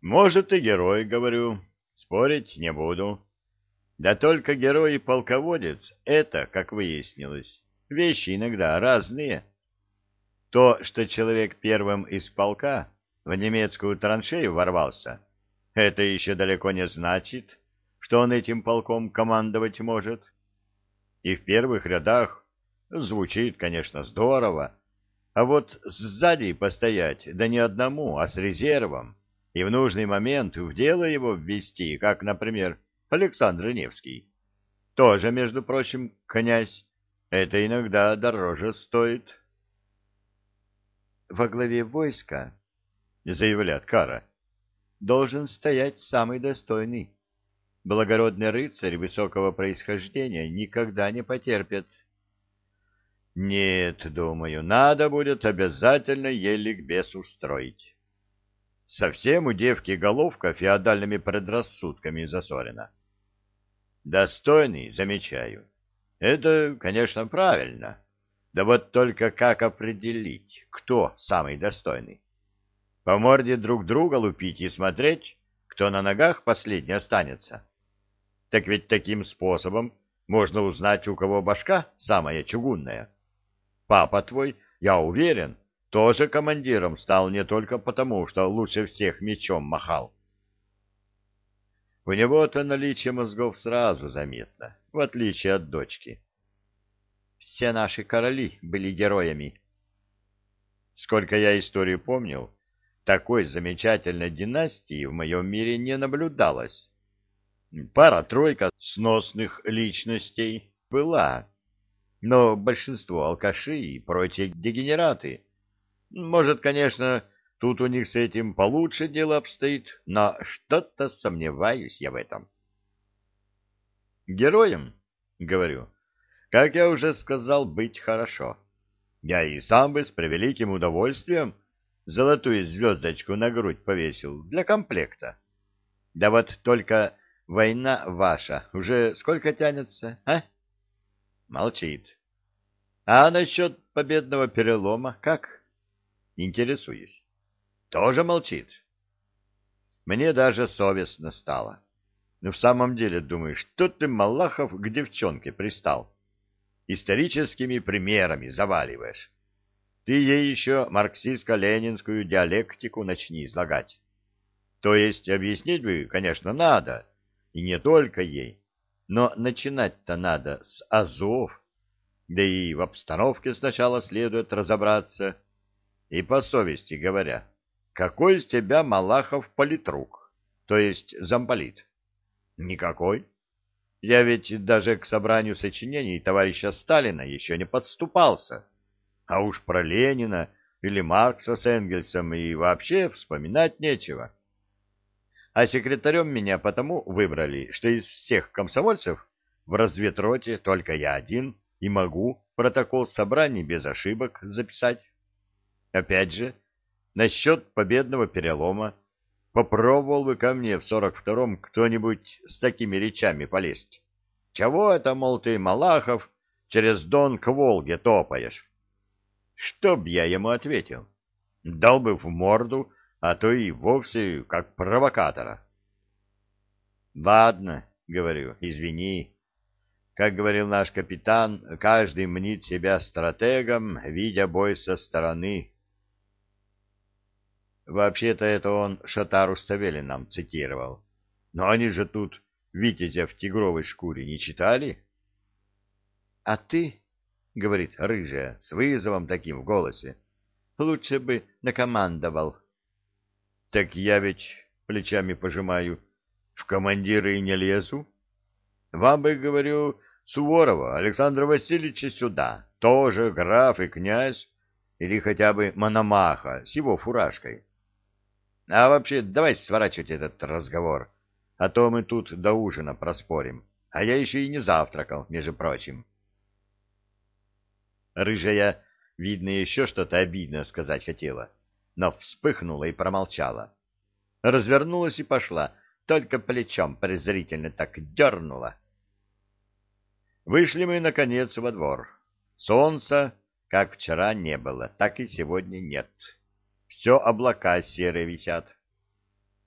Может, и герой, говорю, спорить не буду. Да только герой и полководец — это, как выяснилось, вещи иногда разные. То, что человек первым из полка в немецкую траншею ворвался, это еще далеко не значит, что он этим полком командовать может. И в первых рядах звучит, конечно, здорово, а вот сзади постоять, да не одному, а с резервом, и в нужный момент в дело его ввести, как, например, Александр Невский. Тоже, между прочим, князь, это иногда дороже стоит. Во главе войска, Заявляет Кара. должен стоять самый достойный. Благородный рыцарь высокого происхождения никогда не потерпит. Нет, думаю, надо будет обязательно ей ликбез устроить. Совсем у девки головка феодальными предрассудками засорена. Достойный, замечаю. Это, конечно, правильно. Да вот только как определить, кто самый достойный? По морде друг друга лупить и смотреть, кто на ногах последний останется. Так ведь таким способом можно узнать, у кого башка самая чугунная. Папа твой, я уверен, тоже командиром стал не только потому, что лучше всех мечом махал. У него-то наличие мозгов сразу заметно, в отличие от дочки. Все наши короли были героями. Сколько я историю помнил, такой замечательной династии в моем мире не наблюдалось. Пара-тройка сносных личностей была, но большинство алкаши и прочие дегенераты. Может, конечно, тут у них с этим получше дело обстоит, но что-то сомневаюсь я в этом. Героем, говорю, как я уже сказал, быть хорошо. Я и сам бы с превеликим удовольствием золотую звездочку на грудь повесил для комплекта. Да вот только война ваша уже сколько тянется, а? Молчит. А насчет победного перелома как? Интересуюсь. Тоже молчит. Мне даже совестно стало. Но в самом деле, думаю, что ты, Малахов, к девчонке пристал? Историческими примерами заваливаешь. Ты ей еще марксистско-ленинскую диалектику начни излагать. То есть объяснить бы, конечно, надо, и не только ей, но начинать-то надо с азов, да и в обстановке сначала следует разобраться. И по совести говоря, какой из тебя, Малахов, политрук, то есть замполит? Никакой. Я ведь даже к собранию сочинений товарища Сталина еще не подступался. А уж про Ленина или Маркса с Энгельсом и вообще вспоминать нечего. А секретарем меня потому выбрали, что из всех комсомольцев в разведроте только я один и могу протокол собраний без ошибок записать. Опять же, насчет победного перелома. Попробовал бы ко мне в 42-м кто-нибудь с такими речами полезть. Чего это, мол, ты, Малахов, через Дон к Волге топаешь? Что б я ему ответил? Дал бы в морду, а то и вовсе как провокатора. Ладно, говорю, извини. Как говорил наш капитан, каждый мнит себя стратегом, видя бой со стороны. Вообще-то это он Шатару Ставели нам цитировал. Но они же тут «Витязя в тигровой шкуре» не читали? — А ты, — говорит рыжая, с вызовом таким в голосе, — лучше бы накомандовал. — Так я ведь, плечами пожимаю, в командиры и не лезу. Вам бы, говорю, Суворова Александра Васильевича сюда, тоже граф и князь, или хотя бы Мономаха с его фуражкой. А вообще, давай сворачивать этот разговор, а то мы тут до ужина проспорим. А я еще и не завтракал, между прочим. Рыжая, видно, еще что-то обидное сказать хотела, но вспыхнула и промолчала. Развернулась и пошла, только плечом презрительно так дернула. Вышли мы, наконец, во двор. Солнца, как вчера не было, так и сегодня нет. Все облака серые висят.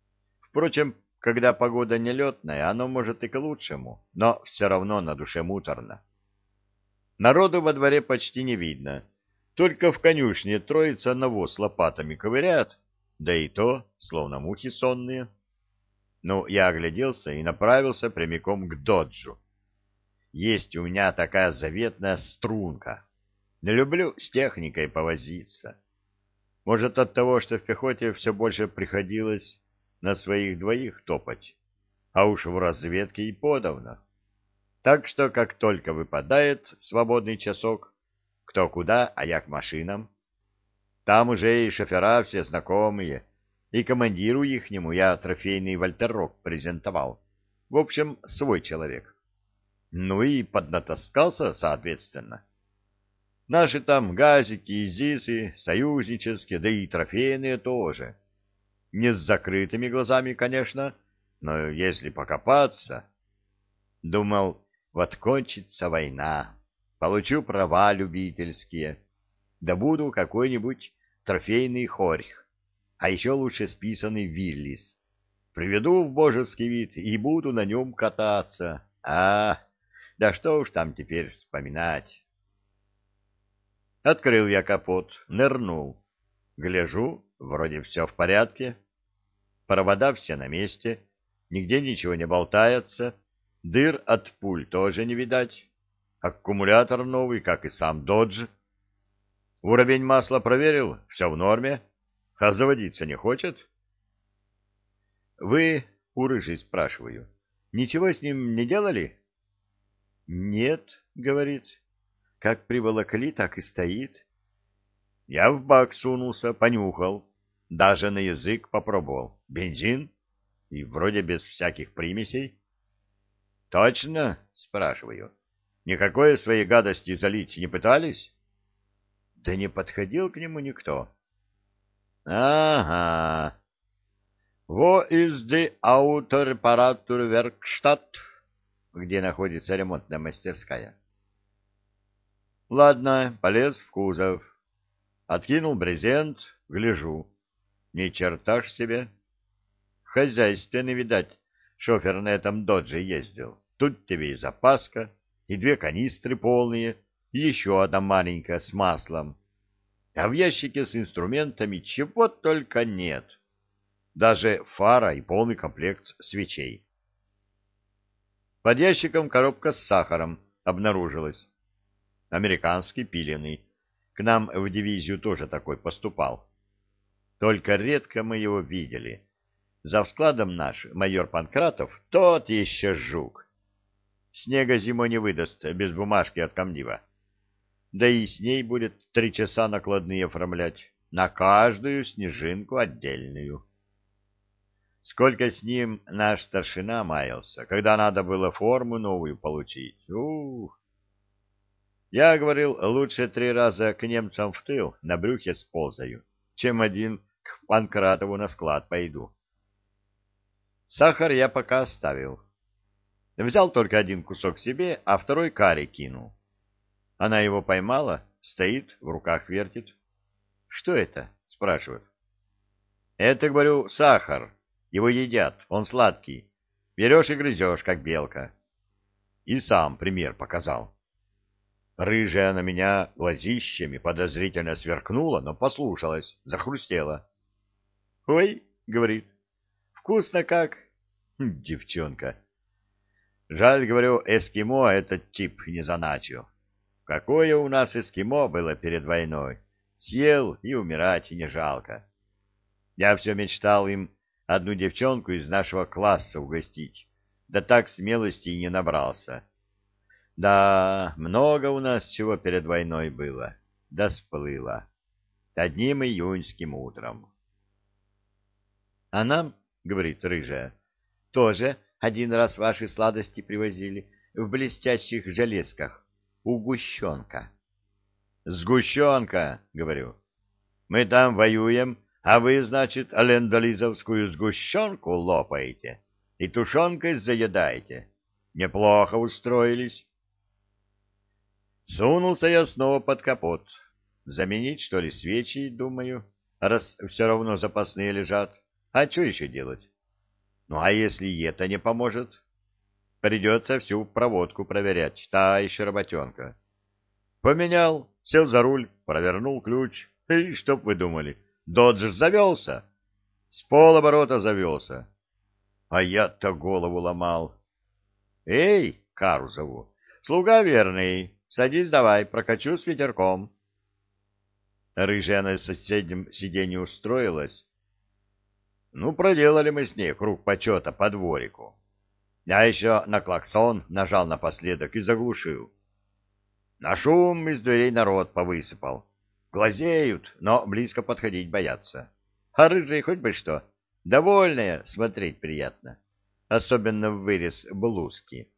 Впрочем, когда погода нелетная, оно может и к лучшему, но все равно на душе муторно. Народу во дворе почти не видно, только в конюшне троица навоз лопатами ковыряет, да и то, словно мухи сонные. Ну, я огляделся и направился прямиком к доджу. Есть у меня такая заветная струнка. Не люблю с техникой повозиться. Может, от того, что в пехоте все больше приходилось на своих двоих топать, а уж в разведке и подавно. Так что, как только выпадает свободный часок, кто куда, а я к машинам, там уже и шофера все знакомые, и командиру ихнему я трофейный вольтерок презентовал. В общем, свой человек. Ну и поднатаскался, соответственно. Наши там газики, изисы, союзнические, да и трофейные тоже. Не с закрытыми глазами, конечно, но если покопаться... Думал, вот кончится война, получу права любительские, добуду какой-нибудь трофейный хорьх, а еще лучше списанный Виллис. Приведу в божеский вид и буду на нем кататься. Да что уж там теперь вспоминать. Открыл я капот, нырнул. Гляжу, вроде все в порядке. Провода все на месте, нигде ничего не болтается, дыр от пуль тоже не видать. Аккумулятор новый, как и сам додж. Уровень масла проверил, все в норме, а заводиться не хочет. Вы, у рыжей спрашиваю, ничего с ним не делали? Нет, говорит, как приволокли, так и стоит. Я в бак сунулся, понюхал, даже на язык попробовал. Бензин? И вроде без всяких примесей. Точно? Спрашиваю. Никакой своей гадости залить не пытались? Да не подходил к нему никто. Ага. Wo ist die Autoreparaturwerkstatt? Где находится ремонтная мастерская? Ладно, полез в кузов. Откинул брезент, гляжу. Ни черта ж себе. Хозяйственный, видать, шофер на этом додже ездил. Тут тебе и запаска, и 2 канистры полные, и еще одна маленькая с маслом. А в ящике с инструментами чего только нет. Даже фара и полный комплект свечей. Под ящиком коробка с сахаром обнаружилась. Американский пиленый. К нам в дивизию тоже такой поступал. Только редко мы его видели. За складом наш майор Панкратов тот еще жук. Снега зимой не выдаст без бумажки от комдива. Да и с ней будет 3 часа накладные оформлять. На каждую снежинку отдельную. Сколько с ним наш старшина маялся, когда надо было форму новую получить. Ух! Я говорил, лучше 3 раза к немцам в тыл на брюхе сползаю, чем один к Панкратову на склад пойду. Сахар я пока оставил. Взял только 1 кусок себе, а 2 Каре кинул. Она его поймала, стоит, в руках вертит. «Что это?» — спрашивает. «Это, говорю, сахар. Его едят, он сладкий. Берешь и грызешь, как белка». И сам пример показал. Рыжая на меня глазищами подозрительно сверкнула, но послушалась, захрустела. «Ой», — говорит, — «вкусно как». Девчонка. Жаль, говорю, эскимо этот тип не заначил. Какое у нас эскимо было перед войной. Съел и умирать не жалко. Я все мечтал им одну девчонку из нашего класса угостить, да так смелости и не набрался. Да, много у нас чего перед войной было, да сплыло. Одним июньским утром. А нам, говорит рыжая, тоже 1 раз ваши сладости привозили в блестящих железках у Гущенка. Сгущенка, говорю. Мы там воюем, а вы, значит, лендолизовскую сгущенку лопаете и тушенкой заедаете. Неплохо устроились. Сунулся я снова под капот. Заменить, что ли, свечи, думаю, раз все равно запасные лежат. А что еще делать? Ну, а если и это не поможет? Придется всю проводку проверять. Та еще работенка. Поменял, сел за руль, провернул ключ. И чтоб вы думали, Доджер завелся. С полоборота завелся. А я-то голову ломал. Эй, Кару зову. Слуга верный. Садись давай, прокачу с ветерком. Рыжая на соседнем сиденье устроилась. Ну, проделали мы с ней круг почета по дворику. Я еще на клаксон нажал напоследок и заглушил. На шум из дверей народ повысыпал. Глазеют, но близко подходить боятся. А рыжий хоть бы что. Довольная, смотреть приятно. Особенно в вырез блузки.